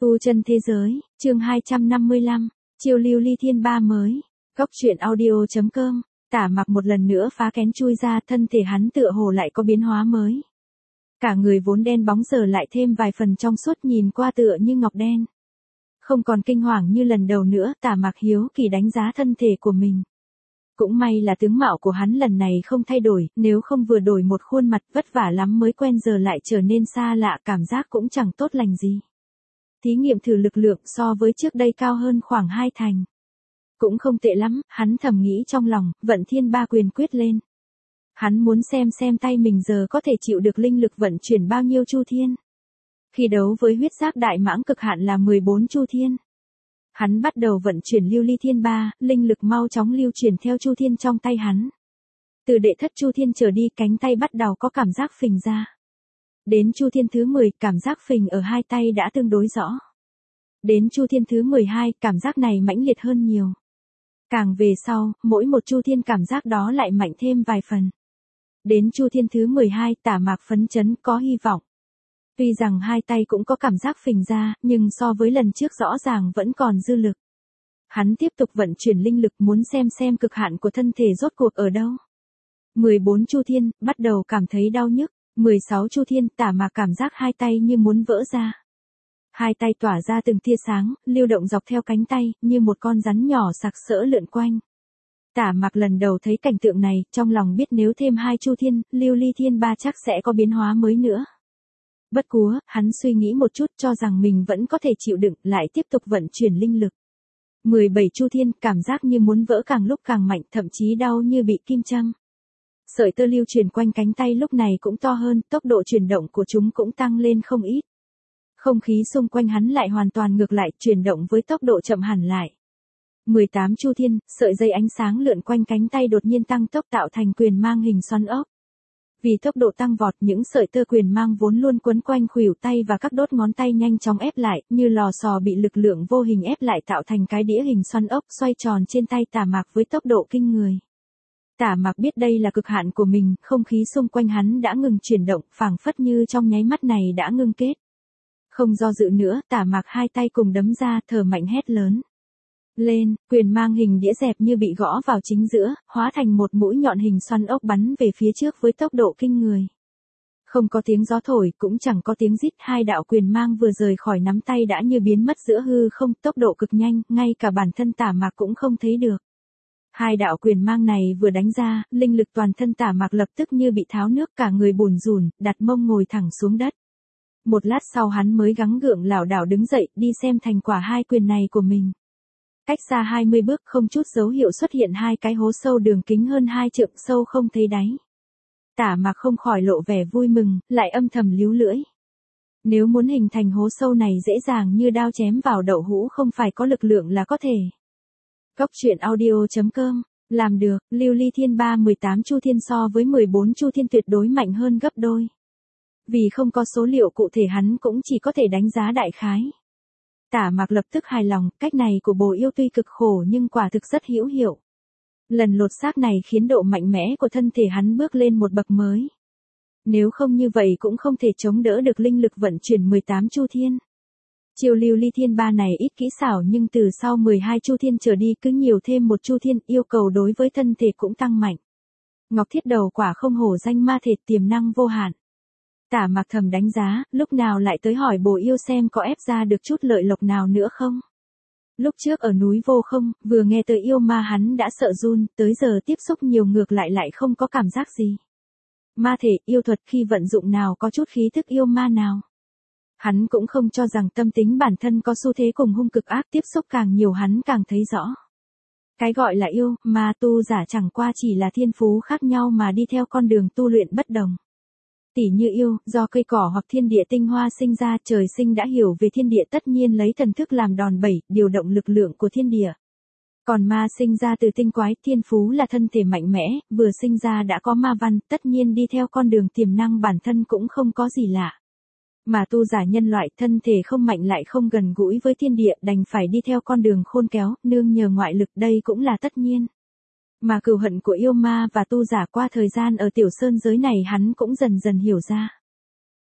Tu chân thế giới, chương 255, chiêu lưu ly thiên ba mới. Góc truyện audio.com. Tả Mặc một lần nữa phá kén chui ra, thân thể hắn tựa hồ lại có biến hóa mới. Cả người vốn đen bóng giờ lại thêm vài phần trong suốt, nhìn qua tựa như ngọc đen. Không còn kinh hoàng như lần đầu nữa, Tả Mặc hiếu kỳ đánh giá thân thể của mình. Cũng may là tướng mạo của hắn lần này không thay đổi, nếu không vừa đổi một khuôn mặt vất vả lắm mới quen giờ lại trở nên xa lạ, cảm giác cũng chẳng tốt lành gì. Thí nghiệm thử lực lượng so với trước đây cao hơn khoảng 2 thành. Cũng không tệ lắm, hắn thầm nghĩ trong lòng, vận thiên ba quyền quyết lên. Hắn muốn xem tay mình giờ có thể chịu được linh lực vận chuyển bao nhiêu chu thiên. Khi đấu với huyết giác đại mãng cực hạn là 14 chu thiên. Hắn bắt đầu vận chuyển lưu ly thiên ba, linh lực mau chóng lưu chuyển theo chu thiên trong tay hắn. Từ đệ thất chu thiên trở đi, cánh tay bắt đầu có cảm giác phình ra. Đến chu thiên thứ 10, cảm giác phình ở hai tay đã tương đối rõ. Đến chu thiên thứ 12, cảm giác này mãnh liệt hơn nhiều. Càng về sau, mỗi một chu thiên cảm giác đó lại mạnh thêm vài phần. Đến chu thiên thứ 12, Tả Mặc phấn chấn, có hy vọng. Tuy rằng hai tay cũng có cảm giác phình ra, nhưng so với lần trước rõ ràng vẫn còn dư lực. Hắn tiếp tục vận chuyển linh lực, muốn xem cực hạn của thân thể rốt cuộc ở đâu. 14 chu thiên, bắt đầu cảm thấy đau nhức. 16 chu thiên, Tả Mặc cảm giác hai tay như muốn vỡ ra. Hai tay tỏa ra từng tia sáng, lưu động dọc theo cánh tay, như một con rắn nhỏ sặc sỡ lượn quanh. Tả Mặc lần đầu thấy cảnh tượng này, trong lòng biết nếu thêm 2 chu thiên, lưu ly thiên ba chắc sẽ có biến hóa mới nữa. Bất quá, hắn suy nghĩ một chút cho rằng mình vẫn có thể chịu đựng, lại tiếp tục vận chuyển linh lực. 17 chu thiên, cảm giác như muốn vỡ càng lúc càng mạnh, thậm chí đau như bị kim châm. Sợi tơ lưu truyền quanh cánh tay lúc này cũng to hơn, tốc độ chuyển động của chúng cũng tăng lên không ít. Không khí xung quanh hắn lại hoàn toàn ngược lại, chuyển động với tốc độ chậm hẳn lại. 18 chu thiên, sợi dây ánh sáng lượn quanh cánh tay đột nhiên tăng tốc tạo thành quyền mang hình xoắn ốc. Vì tốc độ tăng vọt, những sợi tơ quyền mang vốn luôn quấn quanh khuỷu tay và các đốt ngón tay nhanh chóng ép lại, như lò xò bị lực lượng vô hình ép lại tạo thành cái đĩa hình xoắn ốc xoay tròn trên tay Tả Mặc với tốc độ kinh người. Tả Mặc biết đây là cực hạn của mình, không khí xung quanh hắn đã ngừng chuyển động, phảng phất như trong nháy mắt này đã ngưng kết. Không do dự nữa, Tả Mặc hai tay cùng đấm ra, thở mạnh hét lớn. Lên, quyền mang hình đĩa dẹp như bị gõ vào chính giữa, hóa thành một mũi nhọn hình xoắn ốc bắn về phía trước với tốc độ kinh người. Không có tiếng gió thổi, cũng chẳng có tiếng rít, hai đạo quyền mang vừa rời khỏi nắm tay đã như biến mất giữa hư không, tốc độ cực nhanh, ngay cả bản thân Tả Mặc cũng không thấy được. Hai đạo quyền mang này vừa đánh ra, linh lực toàn thân Tả Mặc lập tức như bị tháo nước, cả người bùn rùn, đặt mông ngồi thẳng xuống đất. Một lát sau hắn mới gắng gượng lảo đảo đứng dậy, đi xem thành quả hai quyền này của mình. Cách xa 20 bước, không chút dấu hiệu xuất hiện hai cái hố sâu đường kính hơn 2 trượng sâu không thấy đáy. Tả Mặc không khỏi lộ vẻ vui mừng, lại âm thầm líu lưỡi. Nếu muốn hình thành hố sâu này dễ dàng như đao chém vào đậu hũ, không phải có lực lượng là có thể. Góc truyện audio.com. Làm được, lưu ly thiên ba 18 chu thiên so với 14 chu thiên tuyệt đối mạnh hơn gấp đôi. Vì không có số liệu cụ thể hắn cũng chỉ có thể đánh giá đại khái. Tả Mặc lập tức hài lòng, cách này của bồ yêu tuy cực khổ nhưng quả thực rất hữu hiệu. Lần lột xác này khiến độ mạnh mẽ của thân thể hắn bước lên một bậc mới. Nếu không như vậy cũng không thể chống đỡ được linh lực vận chuyển 18 chu thiên. Chiêu lưu ly thiên ba này ít kỹ xảo nhưng từ sau 12 chu thiên trở đi cứ nhiều thêm một chu thiên, yêu cầu đối với thân thể cũng tăng mạnh. Ngọc thiết đầu quả không hổ danh ma thể, tiềm năng vô hạn. Tả Mặc thầm đánh giá, lúc nào lại tới hỏi bồ yêu xem có ép ra được chút lợi lộc nào nữa không. Lúc trước ở núi Vô Không, vừa nghe tới yêu ma hắn đã sợ run, tới giờ tiếp xúc nhiều ngược lại không có cảm giác gì. Ma thể, yêu thuật khi vận dụng nào có chút khí thức yêu ma nào. Hắn cũng không cho rằng tâm tính bản thân có xu thế cùng hung cực ác, tiếp xúc càng nhiều hắn càng thấy rõ. Cái gọi là yêu, ma tu giả chẳng qua chỉ là thiên phú khác nhau mà đi theo con đường tu luyện bất đồng. Tỉ như yêu, do cây cỏ hoặc thiên địa tinh hoa sinh ra, trời sinh đã hiểu về thiên địa tất nhiên lấy thần thức làm đòn bẩy, điều động lực lượng của thiên địa. Còn ma sinh ra từ tinh quái, thiên phú là thân thể mạnh mẽ, vừa sinh ra đã có ma văn, tất nhiên đi theo con đường tiềm năng bản thân cũng không có gì lạ. Mà tu giả nhân loại, thân thể không mạnh lại không gần gũi với thiên địa, đành phải đi theo con đường khôn kéo, nương nhờ ngoại lực, đây cũng là tất nhiên. Mà cừu hận của yêu ma và tu giả qua thời gian ở tiểu sơn giới này hắn cũng dần dần hiểu ra.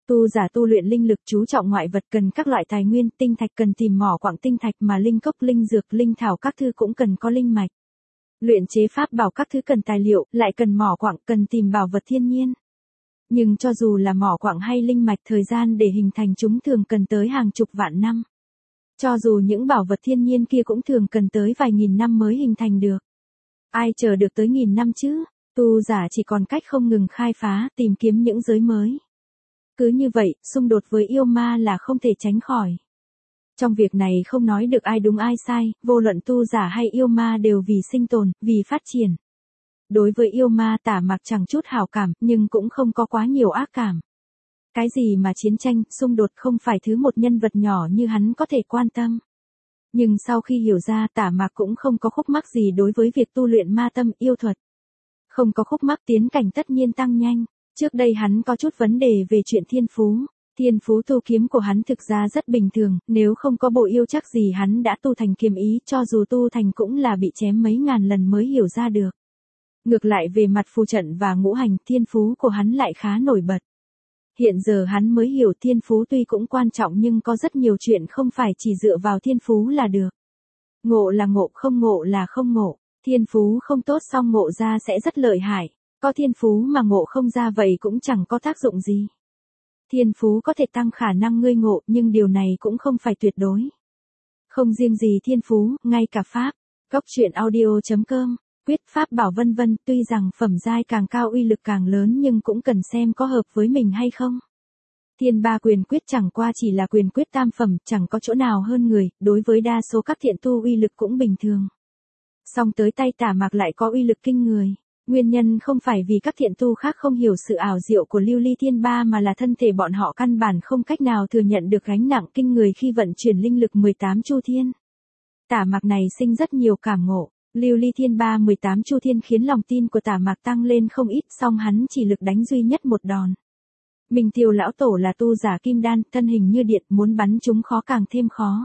Tu giả tu luyện linh lực chú trọng ngoại vật cần các loại tài nguyên, tinh thạch cần tìm mỏ quặng tinh thạch mà linh cốc, linh dược, linh thảo các thứ cũng cần có linh mạch. Luyện chế pháp bảo các thứ cần tài liệu, lại cần mỏ quặng, cần tìm bảo vật thiên nhiên. Nhưng cho dù là mỏ quặng hay linh mạch, thời gian để hình thành chúng thường cần tới hàng chục vạn năm. Cho dù những bảo vật thiên nhiên kia cũng thường cần tới vài nghìn năm mới hình thành được. Ai chờ được tới nghìn năm chứ? Tu giả chỉ còn cách không ngừng khai phá, tìm kiếm những giới mới. Cứ như vậy, xung đột với yêu ma là không thể tránh khỏi. Trong việc này không nói được ai đúng ai sai, vô luận tu giả hay yêu ma đều vì sinh tồn, vì phát triển. Đối với yêu ma Tả Mạc chẳng chút hảo cảm, nhưng cũng không có quá nhiều ác cảm. Cái gì mà chiến tranh, xung đột không phải thứ một nhân vật nhỏ như hắn có thể quan tâm. Nhưng sau khi hiểu ra Tả Mạc cũng không có khúc mắc gì đối với việc tu luyện ma tâm yêu thuật. Không có khúc mắc tiến cảnh tất nhiên tăng nhanh. Trước đây hắn có chút vấn đề về chuyện thiên phú. Thiên phú tu kiếm của hắn thực ra rất bình thường, nếu không có bộ yêu chắc gì hắn đã tu thành kiếm ý, cho dù tu thành cũng là bị chém mấy ngàn lần mới hiểu ra được. Ngược lại về mặt phù trận và ngũ hành, thiên phú của hắn lại khá nổi bật. Hiện giờ hắn mới hiểu thiên phú tuy cũng quan trọng nhưng có rất nhiều chuyện không phải chỉ dựa vào thiên phú là được. Ngộ là ngộ, không ngộ là không ngộ. Thiên phú không tốt song ngộ ra sẽ rất lợi hại. Có thiên phú mà ngộ không ra vậy cũng chẳng có tác dụng gì. Thiên phú có thể tăng khả năng ngươi ngộ, nhưng điều này cũng không phải tuyệt đối. Không riêng gì thiên phú, ngay cả pháp, goctruyện.audio.com, quyết pháp bảo vân vân, tuy rằng phẩm giai càng cao uy lực càng lớn nhưng cũng cần xem có hợp với mình hay không. Thiên ba quyền quyết chẳng qua chỉ là quyền quyết tam phẩm, chẳng có chỗ nào hơn người, đối với đa số các thiện tu uy lực cũng bình thường. Song tới tay Tả Mạc lại có uy lực kinh người. Nguyên nhân không phải vì các thiện tu khác không hiểu sự ảo diệu của lưu ly thiên ba mà là thân thể bọn họ căn bản không cách nào thừa nhận được gánh nặng kinh người khi vận chuyển linh lực 18 chu thiên. Tả Mạc này sinh rất nhiều cảm ngộ. Lưu ly thiên ba 18 chu thiên khiến lòng tin của Tả Mạc tăng lên không ít, song hắn chỉ lực đánh duy nhất một đòn. Minh Tiêu lão tổ là tu giả kim đan, thân hình như điện, muốn bắn chúng khó càng thêm khó.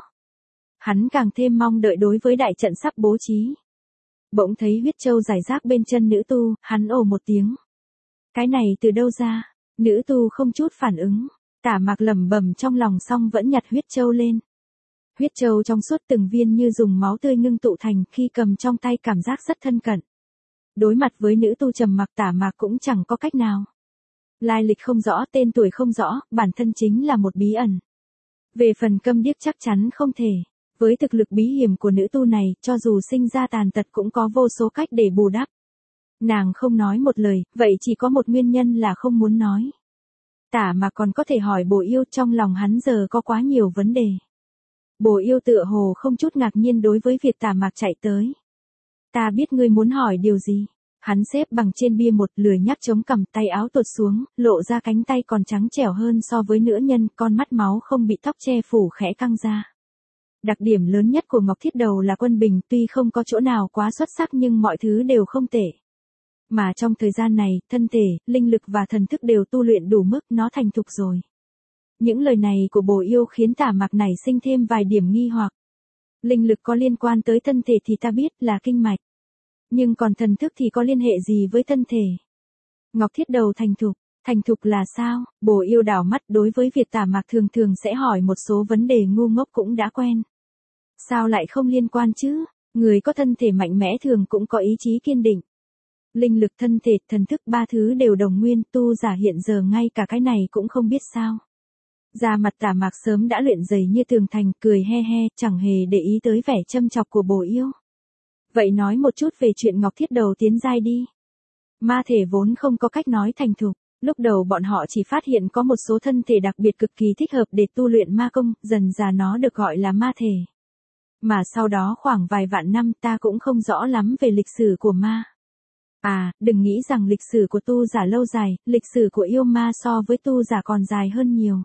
Hắn càng thêm mong đợi đối với đại trận sắp bố trí. Bỗng thấy huyết châu rải rác bên chân nữ tu, hắn ồ một tiếng. Cái này từ đâu ra? Nữ tu không chút phản ứng. Tả Mạc lẩm bẩm trong lòng xong vẫn nhặt huyết châu lên. Huyết châu trong suốt từng viên như dùng máu tươi ngưng tụ thành, khi cầm trong tay cảm giác rất thân cận. Đối mặt với nữ tu trầm mặc Tả Mạc cũng chẳng có cách nào. Lai lịch không rõ, tên tuổi không rõ, bản thân chính là một bí ẩn. Về phần câm điếc chắc chắn không thể. Với thực lực bí hiểm của nữ tu này, cho dù sinh ra tàn tật cũng có vô số cách để bù đắp. Nàng không nói một lời, vậy chỉ có một nguyên nhân là không muốn nói. Tả Mạc còn có thể hỏi Bồ Yêu, trong lòng hắn giờ có quá nhiều vấn đề. Bồ Yêu tựa hồ không chút ngạc nhiên đối với việc Tả Mạc chạy tới. Ta biết ngươi muốn hỏi điều gì. Hắn xếp bằng trên bia một, lười nhác chống cằm, tay áo tuột xuống, lộ ra cánh tay còn trắng trẻo hơn so với nữ nhân, con mắt máu không bị tóc che phủ khẽ căng ra. Đặc điểm lớn nhất của Ngọc Thiết Đầu là quân bình, tuy không có chỗ nào quá xuất sắc nhưng mọi thứ đều không tệ. Mà trong thời gian này, thân thể, linh lực và thần thức đều tu luyện đủ mức, nó thành thục rồi. Những lời này của Bồ Yêu khiến Tả Mạc nảy sinh thêm vài điểm nghi hoặc. Linh lực có liên quan tới thân thể thì ta biết là kinh mạch. Nhưng còn thần thức thì có liên hệ gì với thân thể? Ngọc Thiết Đầu thành thục là sao? Bồ Yêu đảo mắt, đối với việc Tả Mạc thường thường sẽ hỏi một số vấn đề ngu ngốc cũng đã quen. Sao lại không liên quan chứ? Người có thân thể mạnh mẽ thường cũng có ý chí kiên định. Linh lực, thân thể, thần thức, ba thứ đều đồng nguyên, tu giả hiện giờ ngay cả cái này cũng không biết sao. Da mặt Tả Mạc sớm đã luyện dày như tường thành, cười he he, chẳng hề để ý tới vẻ châm chọc của Bồ Yêu. Vậy nói một chút về chuyện Ngọc Thiết Đầu tiến giai đi. Ma thể vốn không có cách nói thành thục. Lúc đầu bọn họ chỉ phát hiện có một số thân thể đặc biệt cực kỳ thích hợp để tu luyện ma công, dần dà nó được gọi là ma thể. Mà sau đó khoảng vài vạn năm ta cũng không rõ lắm về lịch sử của ma. À, đừng nghĩ rằng lịch sử của tu giả lâu dài, lịch sử của yêu ma so với tu giả còn dài hơn nhiều.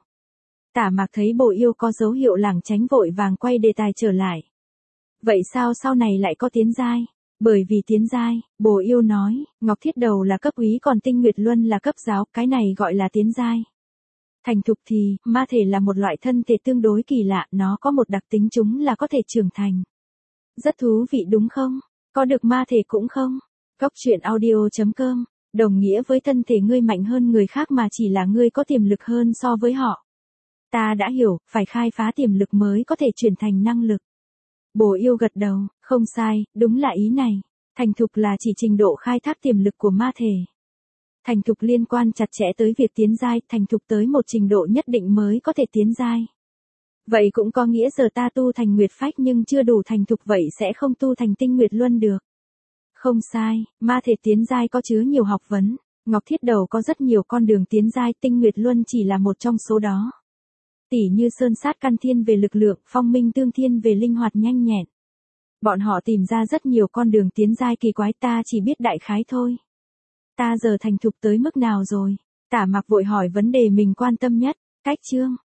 Tả Mạc thấy Bồ Yêu có dấu hiệu lảng tránh vội vàng quay đề tài trở lại. Vậy sao sau này lại có tiến giai? Bởi vì tiến giai, Bồ Yêu nói, Ngọc Thiết Đầu là cấp úy còn Tinh Nguyệt Luân là cấp giáo, cái này gọi là tiến giai. Thành thục thì, ma thể là một loại thân thể tương đối kỳ lạ, nó có một đặc tính chúng là có thể trưởng thành. Rất thú vị đúng không? Có được ma thể cũng không? Goctruyện.audio.com Đồng nghĩa với thân thể ngươi mạnh hơn người khác mà chỉ là ngươi có tiềm lực hơn so với họ. Ta đã hiểu, phải khai phá tiềm lực mới có thể chuyển thành năng lực. Bồ Yêu gật đầu, không sai, đúng là ý này. Thành thục là chỉ trình độ khai thác tiềm lực của ma thể. Thành thục liên quan chặt chẽ tới việc tiến giai, thành thục tới một trình độ nhất định mới có thể tiến giai. Vậy cũng có nghĩa giờ ta tu thành Nguyệt Phách nhưng chưa đủ thành thục vậy sẽ không tu thành Tinh Nguyệt Luân được. Không sai, ma thể tiến giai có chứa nhiều học vấn. Ngọc Thiết Đầu có rất nhiều con đường tiến giai, Tinh Nguyệt Luân chỉ là một trong số đó. Tỉ như Sơn Sát Căn Thiên về lực lượng, Phong Minh Tương Thiên về linh hoạt nhanh nhẹn. Bọn họ tìm ra rất nhiều con đường tiến giai kỳ quái, ta chỉ biết đại khái thôi. Ta giờ thành thục tới mức nào rồi? Tả Mặc vội hỏi vấn đề mình quan tâm nhất. Cách chương